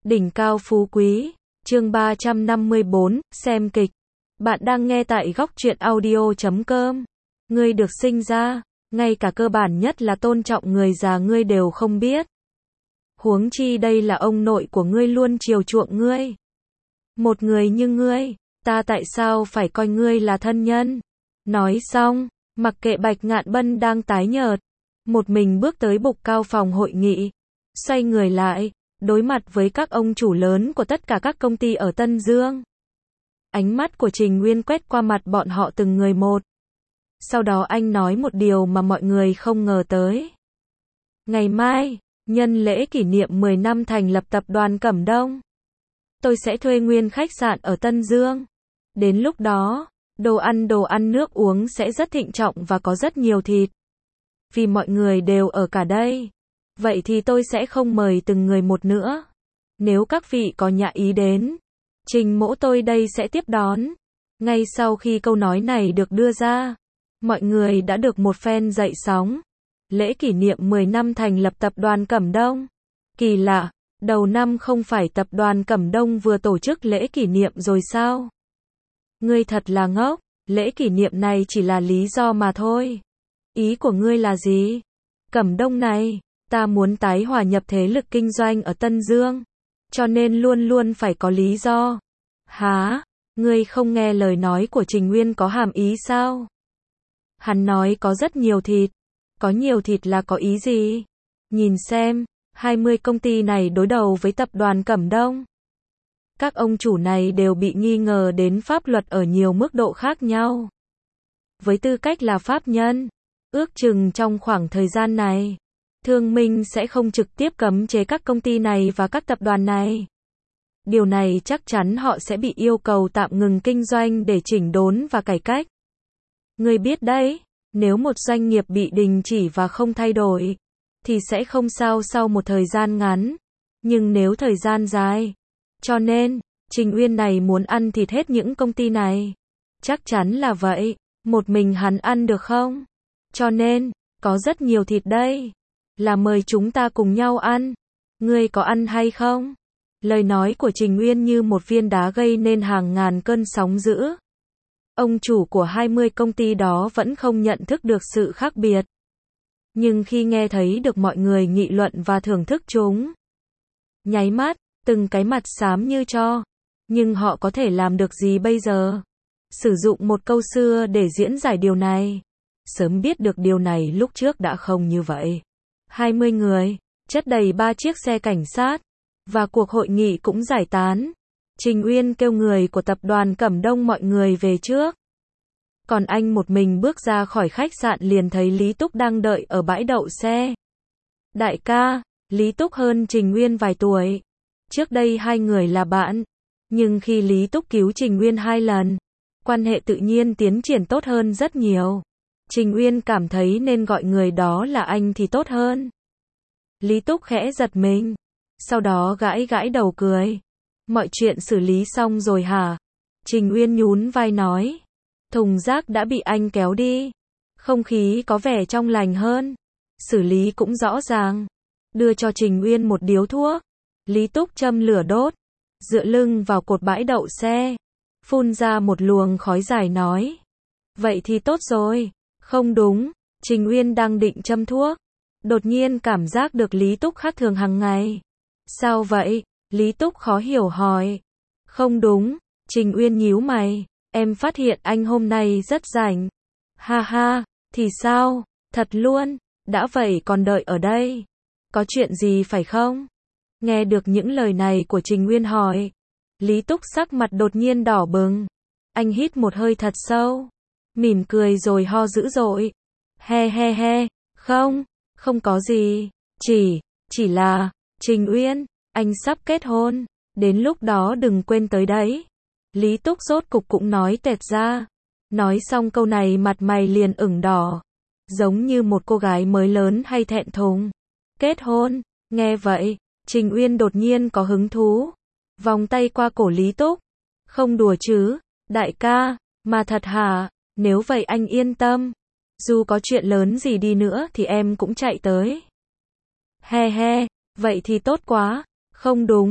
Đỉnh cao phú quý, chương 354, xem kịch. Bạn đang nghe tại góc truyện audio.com. Ngươi được sinh ra, ngay cả cơ bản nhất là tôn trọng người già ngươi đều không biết. Huống chi đây là ông nội của ngươi luôn chiều chuộng ngươi. Một người như ngươi, ta tại sao phải coi ngươi là thân nhân? Nói xong, mặc kệ Bạch Ngạn Bân đang tái nhợt, một mình bước tới bục cao phòng hội nghị, xoay người lại, đối mặt với các ông chủ lớn của tất cả các công ty ở Tân Dương. Ánh mắt của Trình Nguyên quét qua mặt bọn họ từng người một. Sau đó anh nói một điều mà mọi người không ngờ tới. Ngày mai, nhân lễ kỷ niệm 10 năm thành lập tập đoàn Cẩm Đông, tôi sẽ thuê nguyên khách sạn ở Tân Dương. Đến lúc đó, đồ ăn nước uống sẽ rất thịnh trọng và có rất nhiều thịt. Vì mọi người đều ở cả đây, vậy thì tôi sẽ không mời từng người một nữa. Nếu các vị có nhã ý đến, Trình mỗ tôi đây sẽ tiếp đón. Ngay sau khi câu nói này được đưa ra, mọi người đã được một phen dậy sóng. Lễ kỷ niệm 10 năm thành lập tập đoàn Cẩm Đông. Kỳ lạ, đầu năm không phải tập đoàn Cẩm Đông vừa tổ chức lễ kỷ niệm rồi sao? Ngươi thật là ngốc, lễ kỷ niệm này chỉ là lý do mà thôi. Ý của ngươi là gì? Cẩm Đông này, ta muốn tái hòa nhập thế lực kinh doanh ở Tân Dương, cho nên luôn luôn phải có lý do. Hả? Ngươi không nghe lời nói của Trình Nguyên có hàm ý sao? Hắn nói có rất nhiều thịt. Có nhiều thịt là có ý gì? Nhìn xem, 20 công ty này đối đầu với tập đoàn Cẩm Đông. Các ông chủ này đều bị nghi ngờ đến pháp luật ở nhiều mức độ khác nhau. Với tư cách là pháp nhân, ước chừng trong khoảng thời gian này, Thương Minh sẽ không trực tiếp cấm chế các công ty này và các tập đoàn này. Điều này chắc chắn họ sẽ bị yêu cầu tạm ngừng kinh doanh để chỉnh đốn và cải cách. Ngươi biết đấy, nếu một doanh nghiệp bị đình chỉ và không thay đổi, thì sẽ không sao sau một thời gian ngắn. Nhưng nếu thời gian dài, cho nên, Trình Uyên này muốn ăn thịt hết những công ty này. Chắc chắn là vậy, một mình hắn ăn được không? Cho nên, có rất nhiều thịt đây. Là mời chúng ta cùng nhau ăn. Ngươi có ăn hay không? Lời nói của Trình Uyên như một viên đá gây nên hàng ngàn cơn sóng dữ. Ông chủ của 20 công ty đó vẫn không nhận thức được sự khác biệt. Nhưng khi nghe thấy được mọi người nghị luận và thưởng thức chúng, nháy mắt, từng cái mặt xám như tro. Nhưng họ có thể làm được gì bây giờ? Sử dụng một câu xưa để diễn giải điều này. Sớm biết được điều này lúc trước đã không như vậy. 20 người, chất đầy 3 chiếc xe cảnh sát, và cuộc hội nghị cũng giải tán. Trình Uyên kêu người của tập đoàn Cẩm Đông mọi người về trước. Còn anh một mình bước ra khỏi khách sạn liền thấy Lý Túc đang đợi ở bãi đậu xe. Đại ca, Lý Túc hơn Trình Uyên vài tuổi. Trước đây hai người là bạn. Nhưng khi Lý Túc cứu Trình Uyên 2 lần, quan hệ tự nhiên tiến triển tốt hơn rất nhiều. Trình Uyên cảm thấy nên gọi người đó là anh thì tốt hơn. Lý Túc khẽ giật mình. Sau đó gãi gãi đầu cười. Mọi chuyện xử lý xong rồi hả? Trình Uyên nhún vai nói. Thùng rác đã bị anh kéo đi. Không khí có vẻ trong lành hơn. Xử lý cũng rõ ràng. Đưa cho Trình Uyên một điếu thuốc. Lý Túc châm lửa đốt. Dựa lưng vào cột bãi đậu xe. Phun ra một luồng khói dài nói. Vậy thì tốt rồi. Không đúng. Trình Uyên đang định châm thuốc. Đột nhiên cảm giác được Lý Túc khác thường hàng ngày. Sao vậy? Lý Túc khó hiểu hỏi. Không đúng. Trình Uyên nhíu mày. Em phát hiện anh hôm nay rất rảnh. Ha ha, thì sao? Thật luôn. Đã vậy còn đợi ở đây. Có chuyện gì phải không? Nghe được những lời này của Trình Uyên hỏi. Lý Túc sắc mặt đột nhiên đỏ bừng. Anh hít một hơi thật sâu. Mỉm cười rồi ho dữ dội. He, không có gì. Chỉ là, Trình Uyên, anh sắp kết hôn. Đến lúc đó đừng quên tới đấy. Lý Túc rốt cục cũng nói tẹt ra. Nói xong câu này mặt mày liền ửng đỏ. Giống như một cô gái mới lớn hay thẹn thùng. Kết hôn, nghe vậy, Trình Uyên đột nhiên có hứng thú. Vòng tay qua cổ Lý Túc. Không đùa chứ, đại ca, mà thật hả? Nếu vậy anh yên tâm. Dù có chuyện lớn gì đi nữa thì em cũng chạy tới. He, vậy thì tốt quá. Không đúng.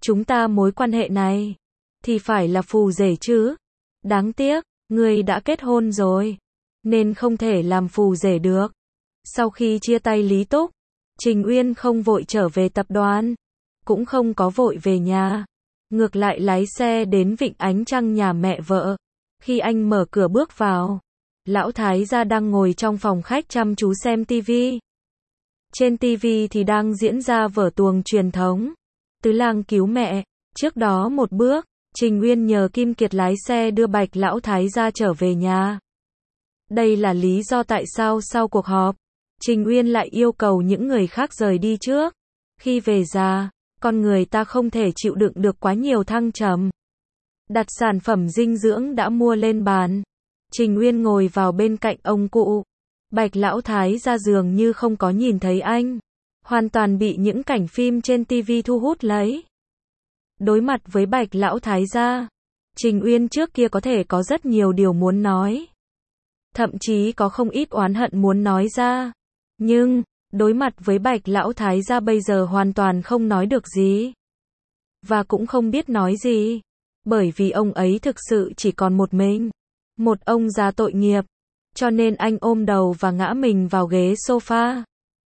chúng ta mối quan hệ này, thì phải là phù rể chứ. Đáng tiếc, ngươi đã kết hôn rồi, nên không thể làm phù rể được. Sau khi chia tay Lý Túc, Trình Uyên không vội trở về tập đoàn, cũng không có vội về nhà. Ngược lại lái xe đến Vịnh Ánh Trăng nhà mẹ vợ. Khi anh mở cửa bước vào, lão thái gia đang ngồi trong phòng khách chăm chú xem tivi. Trên tivi thì đang diễn ra vở tuồng truyền thống, Tứ Lang cứu mẹ. Trước đó một bước, Trình Uyên nhờ Kim Kiệt lái xe đưa Bạch lão thái gia trở về nhà. Đây là lý do tại sao sau cuộc họp, Trình Uyên lại yêu cầu những người khác rời đi trước. Khi về già, con người ta không thể chịu đựng được quá nhiều thăng trầm. Đặt sản phẩm dinh dưỡng đã mua lên bàn. Trình Uyên ngồi vào bên cạnh ông cụ. Bạch lão thái gia dường như không có nhìn thấy anh, hoàn toàn bị những cảnh phim trên tivi thu hút lấy. Đối mặt với Bạch lão thái gia, Trình Uyên trước kia có thể có rất nhiều điều muốn nói, thậm chí có không ít oán hận muốn nói ra. Nhưng, đối mặt với Bạch lão thái gia bây giờ hoàn toàn không nói được gì. Và cũng không biết nói gì. Bởi vì ông ấy thực sự chỉ còn một mình. Một ông già tội nghiệp. Cho nên anh ôm đầu và ngã mình vào ghế sofa.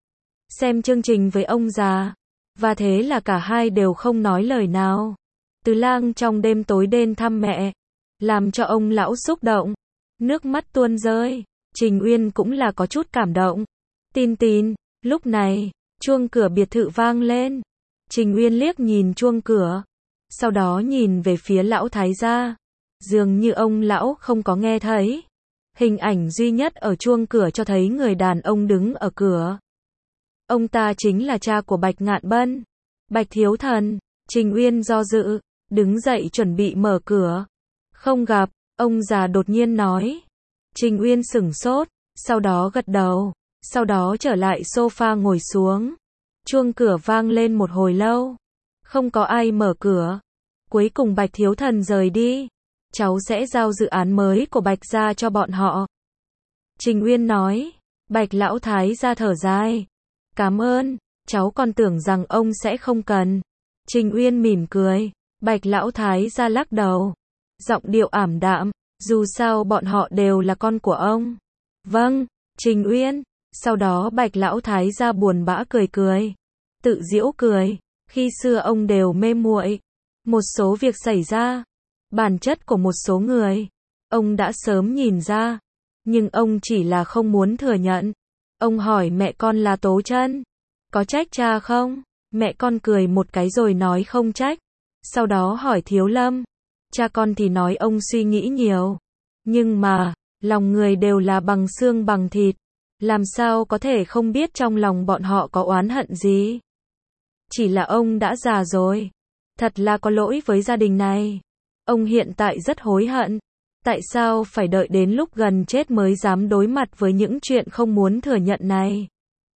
Xem chương trình với ông già. Và thế là cả hai đều không nói lời nào. Tứ Lang trong đêm tối đến thăm mẹ, làm cho ông lão xúc động. Nước mắt tuôn rơi. Trình Uyên cũng là có chút cảm động. Tin tin, lúc này, chuông cửa biệt thự vang lên. Trình Uyên liếc nhìn chuông cửa, sau đó nhìn về phía lão thái gia. Dường như ông lão không có nghe thấy. Hình ảnh duy nhất ở chuông cửa cho thấy người đàn ông đứng ở cửa. Ông ta chính là cha của Bạch Ngạn Bân, Bạch Thiếu Thần. Trình Uyên do dự, đứng dậy chuẩn bị mở cửa. Không gặp, ông già đột nhiên nói. Trình Uyên sửng sốt, sau đó gật đầu, sau đó trở lại sofa ngồi xuống. Chuông cửa vang lên một hồi lâu, không có ai mở cửa. Cuối cùng Bạch Thiếu Thần rời đi. Cháu sẽ giao dự án mới của Bạch gia cho bọn họ. Trình Uyên nói. Bạch lão thái gia thở dài. Cảm ơn, cháu còn tưởng rằng ông sẽ không cần. Trình Uyên mỉm cười. Bạch lão thái gia lắc đầu, giọng điệu ảm đạm. Dù sao bọn họ đều là con của ông. Vâng, Trình Uyên. Sau đó Bạch lão thái gia buồn bã cười cười. Tự giễu cười. Khi xưa ông đều mê muội một số việc xảy ra. Bản chất của một số người, ông đã sớm nhìn ra. Nhưng ông chỉ là không muốn thừa nhận. Ông hỏi mẹ con là Tố Chân, có trách cha không? Mẹ con cười một cái rồi nói không trách. Sau đó hỏi Thiếu Lâm. Cha con thì nói ông suy nghĩ nhiều. Nhưng mà, lòng người đều là bằng xương bằng thịt. Làm sao có thể không biết trong lòng bọn họ có oán hận gì? Chỉ là ông đã già rồi. Thật là có lỗi với gia đình này. Ông hiện tại rất hối hận. Tại sao phải đợi đến lúc gần chết mới dám đối mặt với những chuyện không muốn thừa nhận này?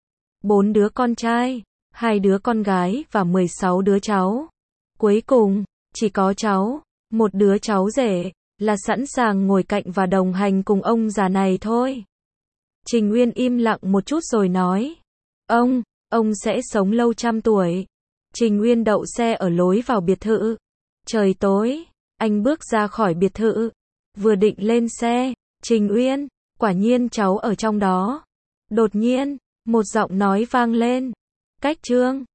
4 đứa con trai, 2 đứa con gái và 16 đứa cháu. Cuối cùng, chỉ có cháu, một đứa cháu rể, là sẵn sàng ngồi cạnh và đồng hành cùng ông già này thôi. Trình Uyên im lặng một chút rồi nói. Ông sẽ sống lâu trăm tuổi. Trình Uyên đậu xe ở lối vào biệt thự. Trời tối, anh bước ra khỏi biệt thự. Vừa định lên xe, Trình Uyên, quả nhiên cháu ở trong đó. Đột nhiên, một giọng nói vang lên. Cách Trương.